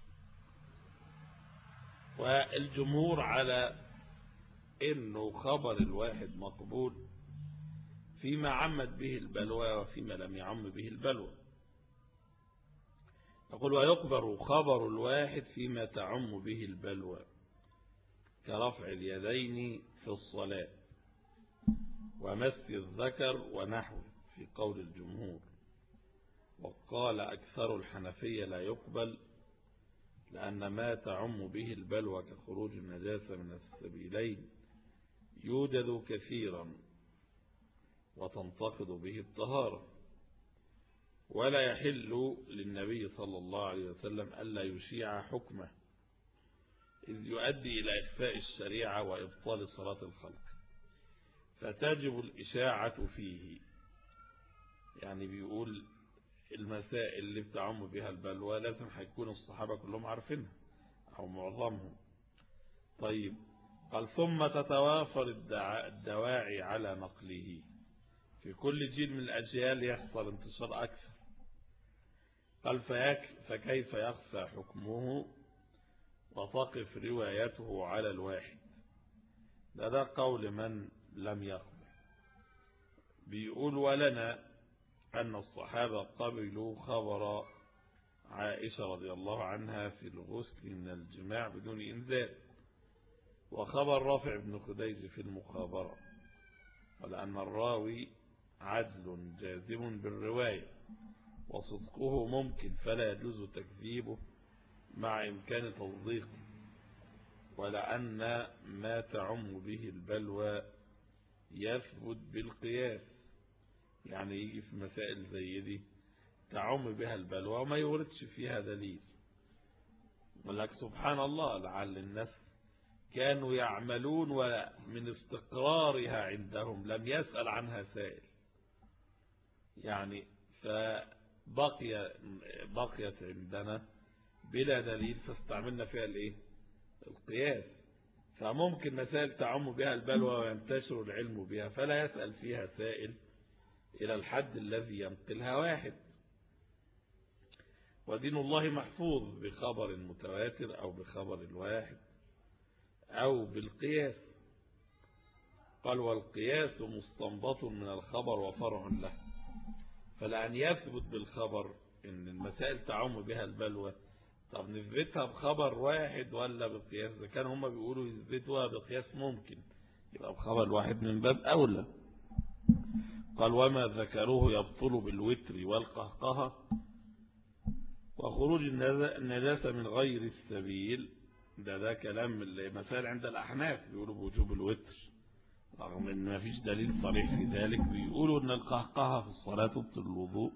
والجمهور على إنه خبر الواحد مقبول فيما عمت به البلوى وفيما لم يعم به البلوى. يقول: ويقبر خبر الواحد فيما تعم به البلوى كرفع اليدين في الصلاة ومس الذكر ونحوه في قول الجمهور. وقال أكثر الحنفية لا يقبل، لأن ما تعم به البلوى كخروج النجاسة من السبيلين يوجد كثيرا وتنتقد به الطهارة، ولا يحل للنبي صلى الله عليه وسلم ألا يشيع حكمه، إذ يؤدي إلى إخفاء الشريعة وإبطال صلاة الخلق، فتجب الإشاعة فيه. يعني بيقول المسائل اللي بتعم بها البلوى لازم هيكون الصحابة كلهم عارفينها أو معظمهم. طيب، قال: ثم تتوافر الدواعي على نقله، في كل جيل من الأجيال يحصل انتشار أكثر. قال: فكيف يخفى حكمه وتقف روايته على الواحد؟ ده ده قول من لم يقبل. بيقول ولنا أن الصحابة قبلوا خبر عائشة رضي الله عنها في الغسل من الجماع بدون إنزال، وخبر رافع بن خديج في المخابرة، ولأن الراوي عدل جازم بالرواية وصدقه ممكن فلا يجوز تكذيبه مع إمكان تصديقه، ولأن ما تعم به البلوى يثبت بالقياس. يعني يجي في مسائل زي دي تعم بها البلوى وما يوردش فيها دليل، ولك سبحان الله لعل الناس كانوا يعملون ومن استقرارها عندهم لم يسأل عنها سائل، يعني فبقي بقيت عندنا بلا دليل فاستعملنا فيها الايه القياس. فممكن مسائل تعم بها البلوى وينتشر العلم بها فلا يسأل فيها سائل إلى الحد الذي ينقلها واحد، ودين الله محفوظ بخبر متواتر أو بخبر الواحد أو بالقياس. قال والقياس مستنبط من الخبر وفرع له، فلأن يثبت بالخبر إن المسائل تعم بها البلوى، طب نثبتها بخبر واحد ولا بالقياس؟ إذا كان هم بيقولوا يثبتوها بالقياس ممكن يبقى بخبر واحد من باب أولى. قال وما ذكروه يبطل بالوتر والقهقهة وخروج النجاسة من غير السبيل. ده ده كلام المسائل عند الأحناف بيقولوا بوجوب الوتر رغم ان ما فيش دليل صريح في ذلك. بيقولوا ان القهقهة في الصلاة تبطل الوضوء،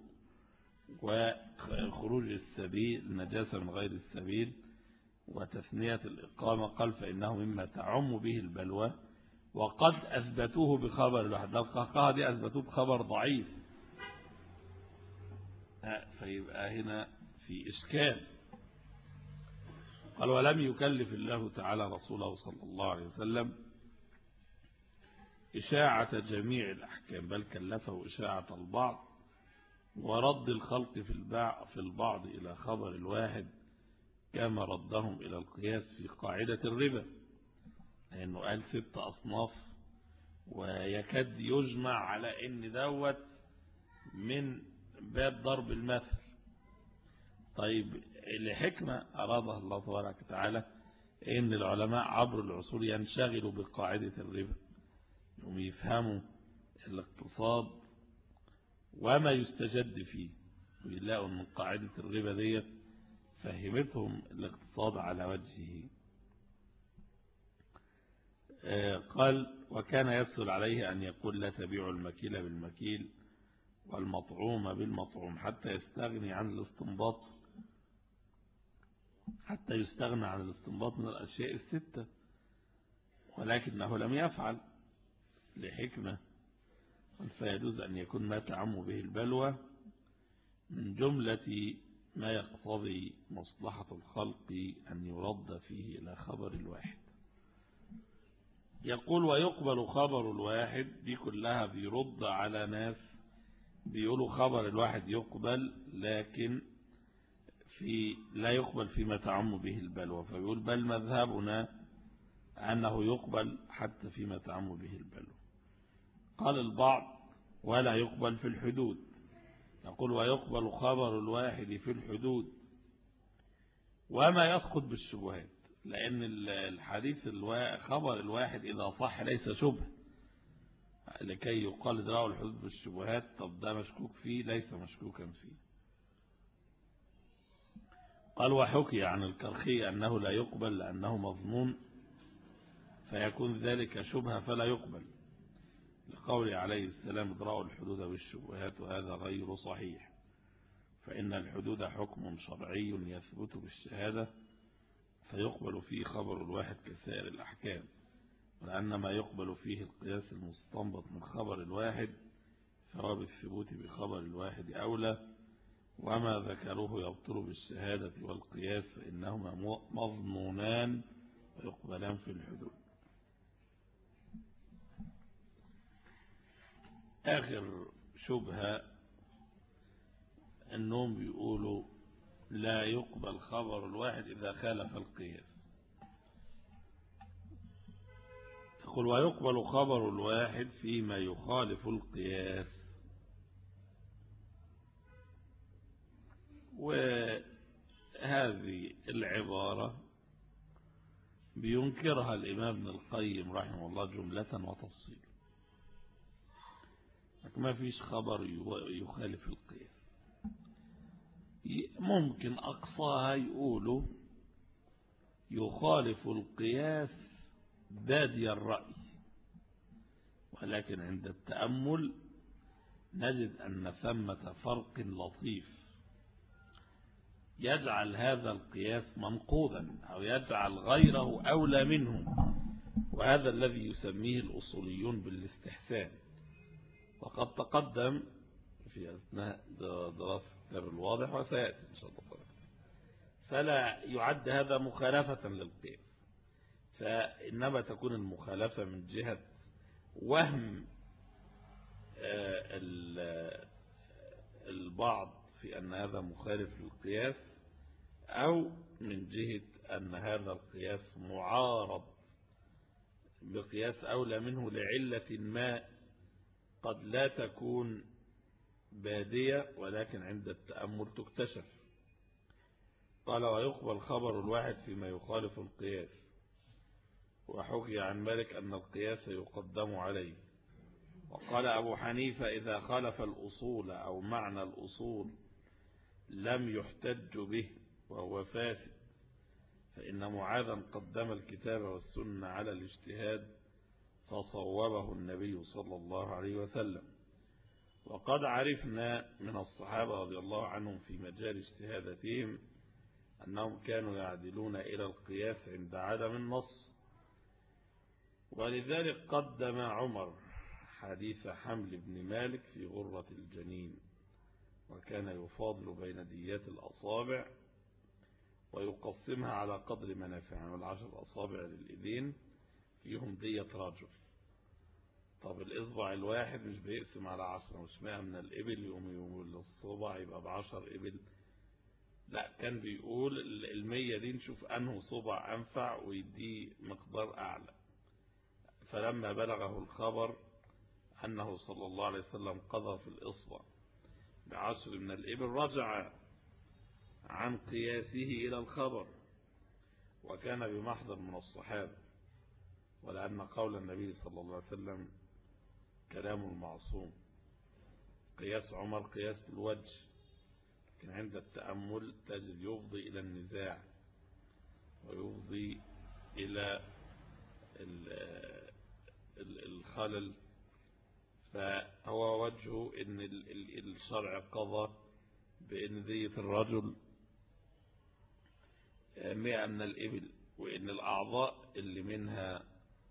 وخروج السبيل النجاسة من غير السبيل وتثنية الإقامة قال فإنه مما تعم به البلوى، وقد أثبتوه بخبر الواحد. القهقهة دي أثبتوه بخبر ضعيف، فيبقى هنا في إشكال. قال ولم يكلف الله تعالى رسوله صلى الله عليه وسلم إشاعة جميع الأحكام، بل كلفه إشاعة البعض ورد الخلق في البعض إلى خبر الواحد، كما ردهم إلى القياس في قاعدة الربا، لأنه قال ست أصناف ويكاد يجمع على أن دوت من باب ضرب المثل. طيب لحكمة أرادها الله تبارك وتعالى أن العلماء عبر العصور ينشغلوا بقاعدة الربا، هم يفهموا الاقتصاد وما يستجد فيه، ويلاقوا من قاعدة الربا ديت فهمتهم الاقتصاد على وجهه. قال وكان يسهل عليه أن يقول لا تبيع المكيل بالمكيل والمطعوم بالمطعوم حتى يستغني عن الاستنباط حتى يستغنى عن الاستنباط من الأشياء الستة، ولكنه لم يفعل لحكمة. فيجوز أن يكون ما تعم به البلوى من جملة ما يقتضي مصلحة الخلق أن يرد فيه إلى خبر الواحد. يقول ويقبل خبر الواحد، دي كلها بيرد على ناس بيقولوا خبر الواحد يقبل لكن في لا يقبل فيما تعم به البلوى، فبيقول بل مذهبنا أنه يقبل حتى فيما تعم به البلوى. قال البعض ولا يقبل في الحدود. يقول ويقبل خبر الواحد في الحدود وما يسقط بالشبهات، لأن الحديث خبر الواحد إذا صح ليس شبه لكي يقال ادراء الحدود بالشبهات. طب ده مشكوك فيه ليس مشكوكا فيه. قال وحكي عن الكرخي أنه لا يقبل لأنه مظنون فيكون ذلك شبهة فلا يقبل، لقول عليه السلام ادراء الحدود بالشبهات، وهذا غير صحيح، فإن الحدود حكم شرعي يثبت بالشهادة فيقبل فيه خبر الواحد كسائر الأحكام، ولأن ما يقبل فيه القياس المستنبط من خبر الواحد فهو بالثبوت بخبر الواحد أولى، وما ذكروه يبطل بالشهادة والقياس فإنهما مظنونان ويقبلان في الحدود. آخر شبهة أنهم بيقولوا لا يقبل خبر الواحد إذا خالف القياس. يقول ويقبل خبر الواحد فيما يخالف القياس. وهذه العبارة بينكرها الإمام ابن القيم رحمه الله جملة وتفصيلا، ما فيش خبر يخالف القياس. ممكن أقصاها يقولوا يخالف القياس بادي الرأي، ولكن عند التأمل نجد أن ثمة فرق لطيف يجعل هذا القياس منقوضا أو يجعل غيره أولى منه، وهذا الذي يسميه الأصوليون بالاستحسان. وقد تقدم في أثناء دراسة كتاب الواضح وسيأتي إن شاء الله. فلا يعد هذا مخالفة للقياس، فإنما تكون المخالفة من جهة وهم البعض في أن هذا مخالف للقياس، أو من جهة أن هذا القياس معارض بقياس أولى منه لعلة ما قد لا تكون بادية ولكن عند التأمل تكتشف. قال ويقبل خبر الواحد فيما يخالف القياس. وحكي عن مالك أن القياس يقدم عليه. وقال أبو حنيفة إذا خالف الأصول أو معنى الأصول لم يحتج به وهو فاسد، فإن معاذا قدم الكتاب والسنة على الاجتهاد فصوبه النبي صلى الله عليه وسلم. وقد عرفنا من الصحابة رضي الله عنهم في مجال اجتهاداتهم أنهم كانوا يعدلون إلى القياس عند عدم النص، ولذلك قدم عمر حديث حمل بن مالك في غرة الجنين، وكان يفاضل بين ديات الأصابع ويقسمها على قدر منافعها، والعشر أصابع للإيدين فيهم دية رجل. طب الإصبع الواحد مش بيقسم على عشرة، مش مائة من الإبل يوم يوم الصبع يبقى بعشر إبل، لا كان بيقول المية دي نشوف أنه صبع أنفع ويديه مقدار أعلى. فلما بلغه الخبر أنه صلى الله عليه وسلم قضى في الإصبع بعشر من الإبل رجع عن قياسه إلى الخبر، وكان بمحضر من الصحابة، ولأن قول النبي صلى الله عليه وسلم كلام المعصوم. قياس عمر قياس بالوجه، لكن عند التأمل تجد يفضي إلى النزاع ويفضي إلى الخلل. فهو وجهه ان الشرع قضى بان دية الرجل مئة من الإبل، وان الأعضاء اللي منها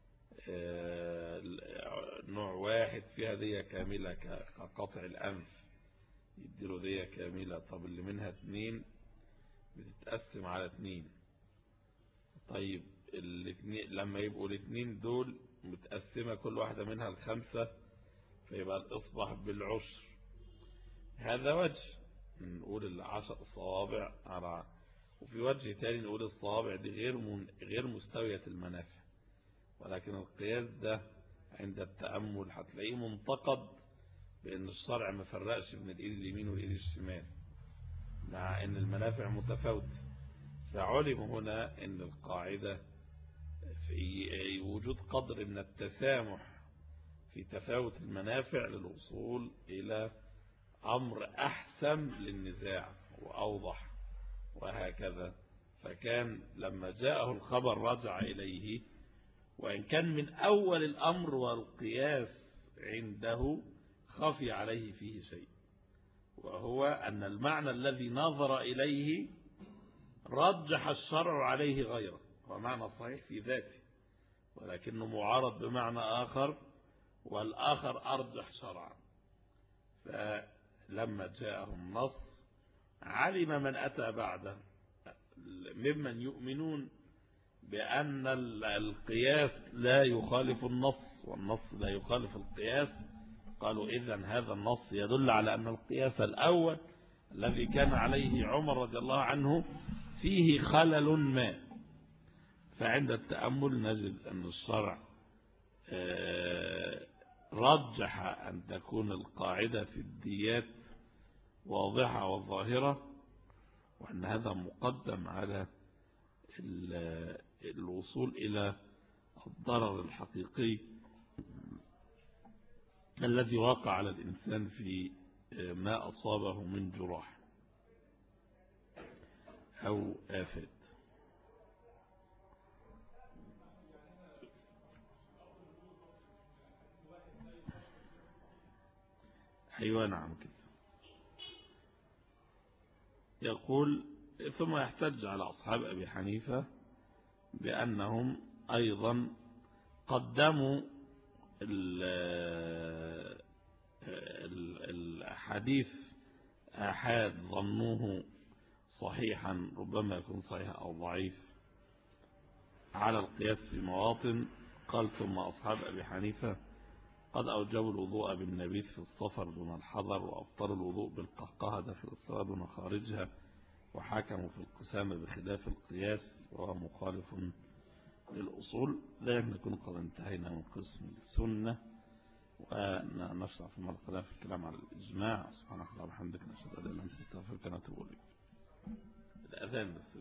نوع واحد فيها دية كاملة كقطع الأنف يديله دية كاملة. طب اللي منها اتنين بتتقسم على اتنين. طيب الاتنين لما يبقوا الاتنين دول متقسمة كل واحدة منها الخمسة فيبقى الإصبع بالعشر. هذا وجه نقول العشر صوابع على، وفي وجه تاني نقول الصوابع دي غير من غير مستوية المنافع. ولكن القياس ده عند التأمل هتلاقيه منتقد بأن الشرع ما فرقش بين الإيد اليمين والإيد الشمال مع أن المنافع متفاوتة. فعلم هنا أن القاعدة في وجود قدر من التسامح في تفاوت المنافع للوصول إلى أمر أحسن للنزاع وأوضح، وهكذا. فكان لما جاءه الخبر رجع إليه، وإن كان من أول الأمر والقياس عنده خفي عليه فيه شيء، وهو أن المعنى الذي نظر إليه رجح الشرع عليه غيره، ومعنى صحيح في ذاته ولكنه معارض بمعنى آخر، والآخر أرجح شرعا. فلما جاءه النص علم من أتى بعده ممن يؤمنون بأن القياس لا يخالف النص والنص لا يخالف القياس، قالوا إذن هذا النص يدل على أن القياس الأول الذي كان عليه عمر رضي الله عنه فيه خلل ما. فعند التأمل نجد أن الشرع رجح أن تكون القاعدة في الديات واضحة وظاهرة، وأن هذا مقدم على الوصول إلى الضرر الحقيقي الذي وقع على الإنسان في ما أصابه من جراح أو آفات. أيوة نعم كده. يقول ثم يحتج على أصحاب أبي حنيفة بأنهم أيضا قدموا الحديث آحاد ظنوه صحيحا ربما يكون صحيح أو ضعيف على القياس في مواطن. قال ثم أصحاب أبي حنيفة قد أوجبوا الوضوء بالنبيذ في السفر دون الحضر، وأبطلوا الوضوء بالقهقهة داخل الصلاة دون خارجها، وحكموا في القسامة بخلاف القياس وهو مخالف للأصول. لا نكون قد انتهينا من قسم السنة، ونشرع في المرة القادمة في الكلام على الإجماع. سبحانك اللهم وبحمدك، نشهد أن لا إله إلا أنت، نستغفرك ونتوب إليك. الأذان بس